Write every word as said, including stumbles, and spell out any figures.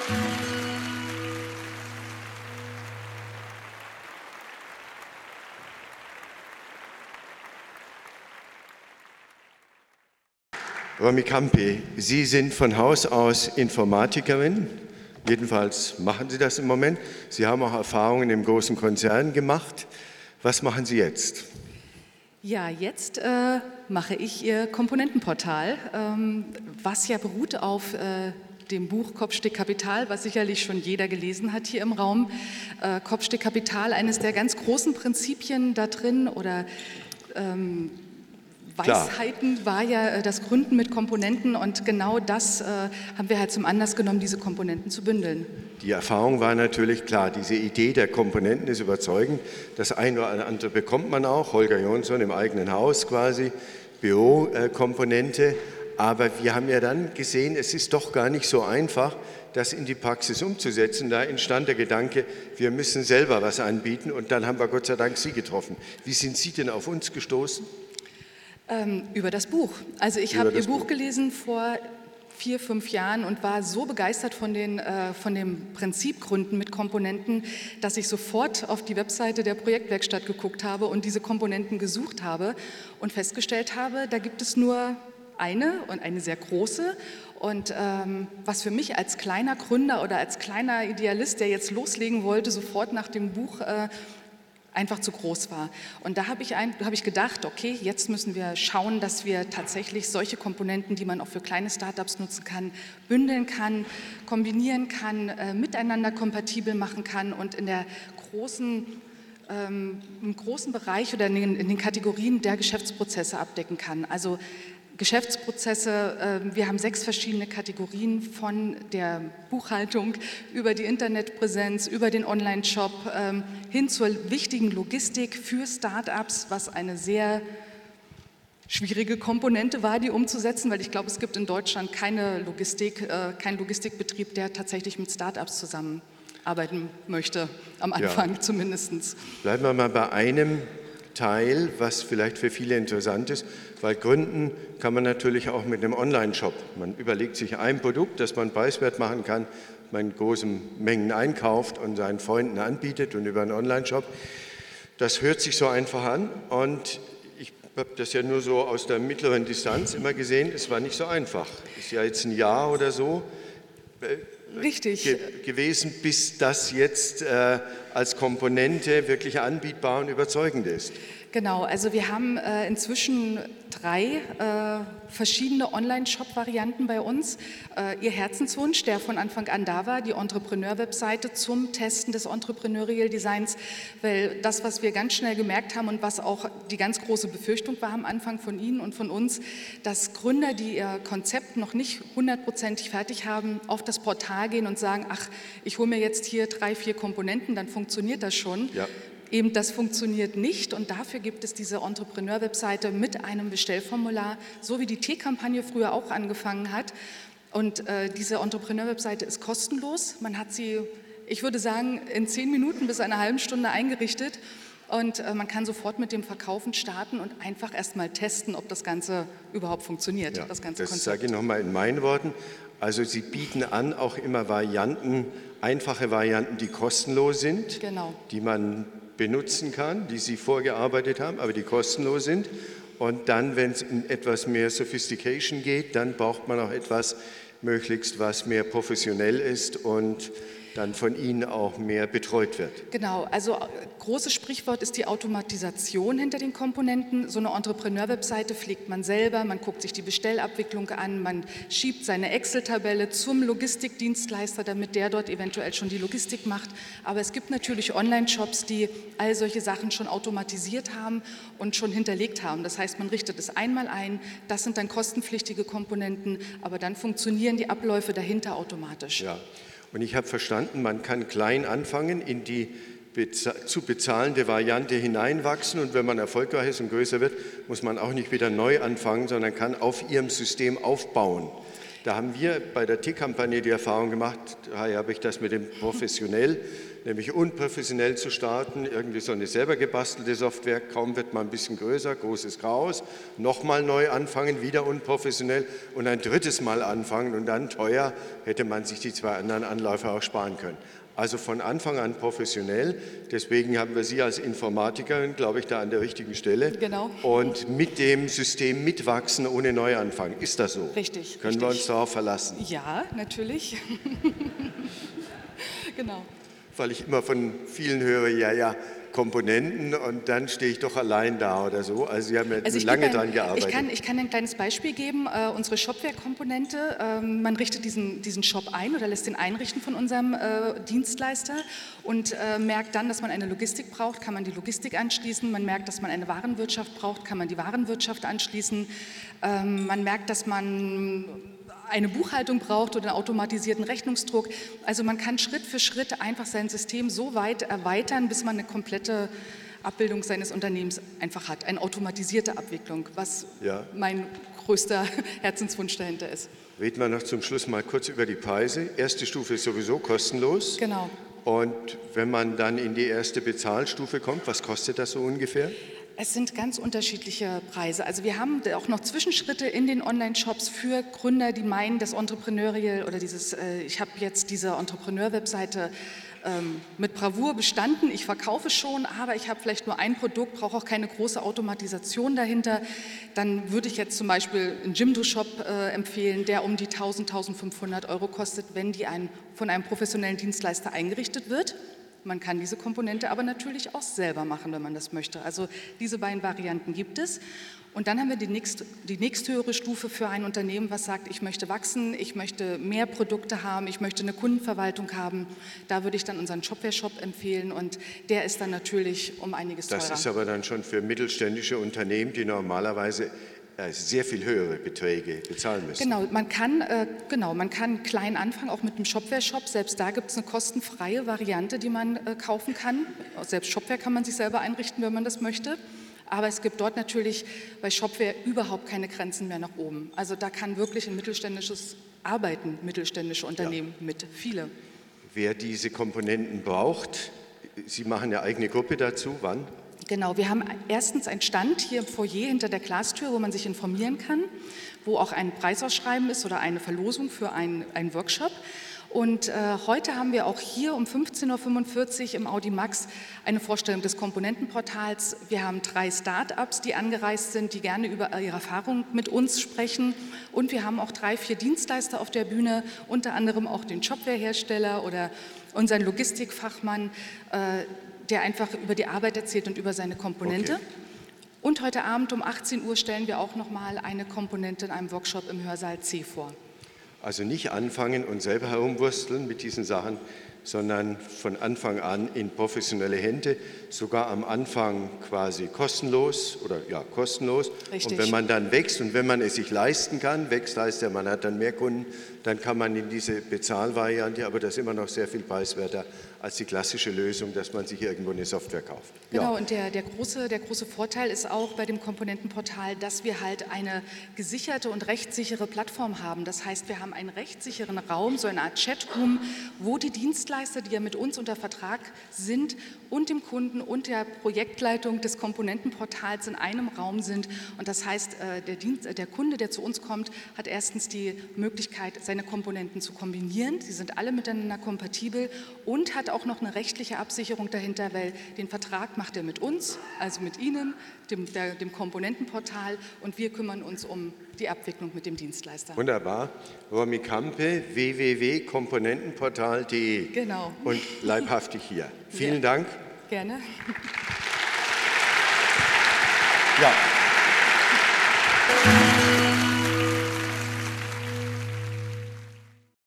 Romy Campe, Sie sind von Haus aus Informatikerin, jedenfalls machen Sie das im Moment. Sie haben auch Erfahrungen im großen Konzern gemacht. Was machen Sie jetzt? Ja, jetzt äh, mache ich Ihr Komponentenportal, ähm, was ja beruht auf äh, dem Buch Kopfstück Kapital, was sicherlich schon jeder gelesen hat hier im Raum. Äh, Kopfstück Kapital, eines der ganz großen Prinzipien da drin oder ähm, Weisheiten war ja das Gründen mit Komponenten und genau das äh, haben wir halt zum Anlass genommen, diese Komponenten zu bündeln. Die Erfahrung war natürlich klar, diese Idee der Komponenten ist überzeugend. Das eine oder andere bekommt man auch, Holger Jonsson im eigenen Haus quasi, Bürokomponente. Aber wir haben ja dann gesehen, es ist doch gar nicht so einfach, das in die Praxis umzusetzen. Da entstand der Gedanke, wir müssen selber was anbieten und dann haben wir Gott sei Dank Sie getroffen. Wie sind Sie denn auf uns gestoßen? Ähm, über das Buch. Also ich habe Ihr Buch, Buch gelesen vor vier, fünf Jahren und war so begeistert von, den, äh, von dem Prinzip Gründen mit Komponenten, dass ich sofort auf die Webseite der Projektwerkstatt geguckt habe und diese Komponenten gesucht habe und festgestellt habe, da gibt es nur eine und eine sehr große. Und ähm, was für mich als kleiner Gründer oder als kleiner Idealist, der jetzt loslegen wollte, sofort nach dem Buch äh, einfach zu groß war. Und da habe ich, hab ich gedacht, okay, jetzt müssen wir schauen, dass wir tatsächlich solche Komponenten, die man auch für kleine Startups nutzen kann, bündeln kann, kombinieren kann, äh, miteinander kompatibel machen kann und in der großen, ähm, im großen Bereich oder in den, in den Kategorien der Geschäftsprozesse abdecken kann. Also Geschäftsprozesse, wir haben sechs verschiedene Kategorien von der Buchhaltung über die Internetpräsenz, über den Online-Shop hin zur wichtigen Logistik für Start-ups, was eine sehr schwierige Komponente war, die umzusetzen, weil ich glaube, es gibt in Deutschland keine Logistik, keinen Logistikbetrieb, der tatsächlich mit Start-ups zusammenarbeiten möchte, am Anfang ja. zumindest. Bleiben wir mal bei einem Teil, was vielleicht für viele interessant ist, weil gründen kann man natürlich auch mit einem Online-Shop. Man überlegt sich ein Produkt, das man preiswert machen kann, man in großen Mengen einkauft und seinen Freunden anbietet und über einen Online-Shop. Das hört sich so einfach an und ich habe das ja nur so aus der mittleren Distanz immer gesehen, es war nicht so einfach. Ist ja jetzt ein Jahr oder so Richtig. Ge gewesen, bis das jetzt äh, als Komponente wirklich anbietbar und überzeugend ist. Genau, also wir haben äh, inzwischen drei äh, verschiedene Online-Shop-Varianten bei uns. Äh, Ihr Herzenswunsch, der von Anfang an da war, die Entrepreneur-Webseite zum Testen des Entrepreneurial Designs, weil das, was wir ganz schnell gemerkt haben und was auch die ganz große Befürchtung war am Anfang von Ihnen und von uns, dass Gründer, die ihr Konzept noch nicht hundertprozentig fertig haben, auf das Portal gehen und sagen, ach, ich hole mir jetzt hier drei, vier Komponenten, dann funktioniert das schon. Ja. Eben, das funktioniert nicht und dafür gibt es diese Entrepreneur-Webseite mit einem Bestellformular, so wie die T-Kampagne früher auch angefangen hat. Und äh, diese Entrepreneur-Webseite ist kostenlos. Man hat sie, ich würde sagen, in zehn Minuten bis einer halben Stunde eingerichtet und äh, man kann sofort mit dem Verkaufen starten und einfach erst mal testen, ob das Ganze überhaupt funktioniert. Ja, das ganze das Konzept. sage ich nochmal in meinen Worten. Also Sie bieten an auch immer Varianten, einfache Varianten, die kostenlos sind, genau. die man benutzen kann, die Sie vorgearbeitet haben, aber die kostenlos sind. Und dann, wenn es in etwas mehr Sophistication geht, dann braucht man auch etwas möglichst, was mehr professionell ist und dann von Ihnen auch mehr betreut wird. Genau, also großes Sprichwort ist die Automatisation hinter den Komponenten. So eine Entrepreneur-Webseite pflegt man selber, man guckt sich die Bestellabwicklung an, man schiebt seine Excel-Tabelle zum Logistikdienstleister, damit der dort eventuell schon die Logistik macht. Aber es gibt natürlich Online-Shops, die all solche Sachen schon automatisiert haben und schon hinterlegt haben. Das heißt, man richtet es einmal ein, das sind dann kostenpflichtige Komponenten, aber dann funktionieren die Abläufe dahinter automatisch. Ja. Und ich habe verstanden, man kann klein anfangen, in die beza- zu bezahlende Variante hineinwachsen und wenn man erfolgreich ist und größer wird, muss man auch nicht wieder neu anfangen, sondern kann auf Ihrem System aufbauen. Da haben wir bei der T-Kampagne die Erfahrung gemacht, daher habe ich das mit dem professionell nämlich unprofessionell zu starten, irgendwie so eine selber gebastelte Software, kaum wird man ein bisschen größer, großes Chaos, nochmal neu anfangen, wieder unprofessionell und ein drittes Mal anfangen und dann teuer, hätte man sich die zwei anderen Anläufe auch sparen können. Also von Anfang an professionell, deswegen haben wir Sie als Informatikerin, glaube ich, da an der richtigen Stelle. Genau. Und mit dem System mitwachsen ohne Neuanfang. Ist das so? Richtig. Können richtig. wir uns darauf verlassen? Ja, natürlich. Genau. Weil ich immer von vielen höre, ja, ja, Komponenten und dann stehe ich doch allein da oder so. Also Sie haben ja also lange ein, dran gearbeitet. Ich kann, ich kann ein kleines Beispiel geben. Äh, unsere Shopware-Komponente, äh, man richtet diesen, diesen Shop ein oder lässt den einrichten von unserem äh, Dienstleister und äh, merkt dann, dass man eine Logistik braucht, kann man die Logistik anschließen. Man merkt, dass man eine Warenwirtschaft braucht, kann man die Warenwirtschaft anschließen. Ähm, man merkt, dass man eine Buchhaltung braucht oder einen automatisierten Rechnungsdruck. Also man kann Schritt für Schritt einfach sein System so weit erweitern, bis man eine komplette Abbildung seines Unternehmens einfach hat. Eine automatisierte Abwicklung, was ja. mein größter Herzenswunsch dahinter ist. Reden wir noch zum Schluss mal kurz über die Preise. Erste Stufe ist sowieso kostenlos. Genau. Und wenn man dann in die erste Bezahlstufe kommt, was kostet das so ungefähr? Es sind ganz unterschiedliche Preise. Also wir haben auch noch Zwischenschritte in den Online-Shops für Gründer, die meinen, das Entrepreneurial oder dieses, äh, ich habe jetzt diese Entrepreneur-Webseite ähm, mit Bravour bestanden, ich verkaufe schon, aber ich habe vielleicht nur ein Produkt, brauche auch keine große Automatisation dahinter. Dann würde ich jetzt zum Beispiel einen Jimdo-Shop äh, empfehlen, der um die tausend, tausendfünfhundert Euro kostet, wenn die ein, von einem professionellen Dienstleister eingerichtet wird. Man kann diese Komponente aber natürlich auch selber machen, wenn man das möchte. Also diese beiden Varianten gibt es. Und dann haben wir die, nächst, die nächsthöhere Stufe für ein Unternehmen, was sagt, ich möchte wachsen, ich möchte mehr Produkte haben, ich möchte eine Kundenverwaltung haben. Da würde ich dann unseren Shopware-Shop empfehlen und der ist dann natürlich um einiges teurer. Das ist aber dann schon für mittelständische Unternehmen, die normalerweise sehr viel höhere Beträge bezahlen müssen. Genau, man kann, äh, genau, man kann klein anfangen, auch mit dem Shopware-Shop. Selbst da gibt es eine kostenfreie Variante, die man äh, kaufen kann. Selbst Shopware kann man sich selber einrichten, wenn man das möchte. Aber es gibt dort natürlich bei Shopware überhaupt keine Grenzen mehr nach oben. Also da kann wirklich ein mittelständisches Arbeiten, mittelständische Unternehmen ja. mit, viele. Wer diese Komponenten braucht, Sie machen eine eigene Gruppe dazu, wann? Genau, wir haben erstens einen Stand hier im Foyer hinter der Glastür, wo man sich informieren kann, wo auch ein Preisausschreiben ist oder eine Verlosung für einen, einen Workshop. Und äh, heute haben wir auch hier um fünfzehn Uhr fünfundvierzig im Audimax eine Vorstellung des Komponentenportals. Wir haben drei Start-ups, die angereist sind, die gerne über ihre Erfahrung mit uns sprechen. Und wir haben auch drei, vier Dienstleister auf der Bühne, unter anderem auch den Shopware-Hersteller oder unseren Logistikfachmann, äh, der einfach über die Arbeit erzählt und über seine Komponente. Okay. Und heute Abend um achtzehn Uhr stellen wir auch noch mal eine Komponente in einem Workshop im Hörsaal C vor. Also nicht anfangen und selber herumwursteln mit diesen Sachen, sondern von Anfang an in professionelle Hände, sogar am Anfang quasi kostenlos oder ja kostenlos. Richtig. Und wenn man dann wächst und wenn man es sich leisten kann, wächst heißt ja, man hat dann mehr Kunden, dann kann man in diese Bezahlvariante, aber das ist immer noch sehr viel preiswerter als die klassische Lösung, dass man sich irgendwo eine Software kauft. Genau, ja. und der, der, große, der große Vorteil ist auch bei dem Komponentenportal, dass wir halt eine gesicherte und rechtssichere Plattform haben. Das heißt, wir haben einen rechtssicheren Raum, so eine Art Chatroom, wo die Dienstleister, die ja mit uns unter Vertrag sind, und dem Kunden und der Projektleitung des Komponentenportals in einem Raum sind. Und das heißt, der, Dienst, der Kunde, der zu uns kommt, hat erstens die Möglichkeit, seine Komponenten zu kombinieren. Sie sind alle miteinander kompatibel und hat auch noch eine rechtliche Absicherung dahinter, weil den Vertrag macht er mit uns, also mit Ihnen, dem, der, dem Komponentenportal, und wir kümmern uns um die Abwicklung mit dem Dienstleister. Wunderbar. Romy Campe, w w w punkt komponentenportal punkt de. Genau. Und leibhaftig hier. Vielen ja. Dank. Gerne. Ja.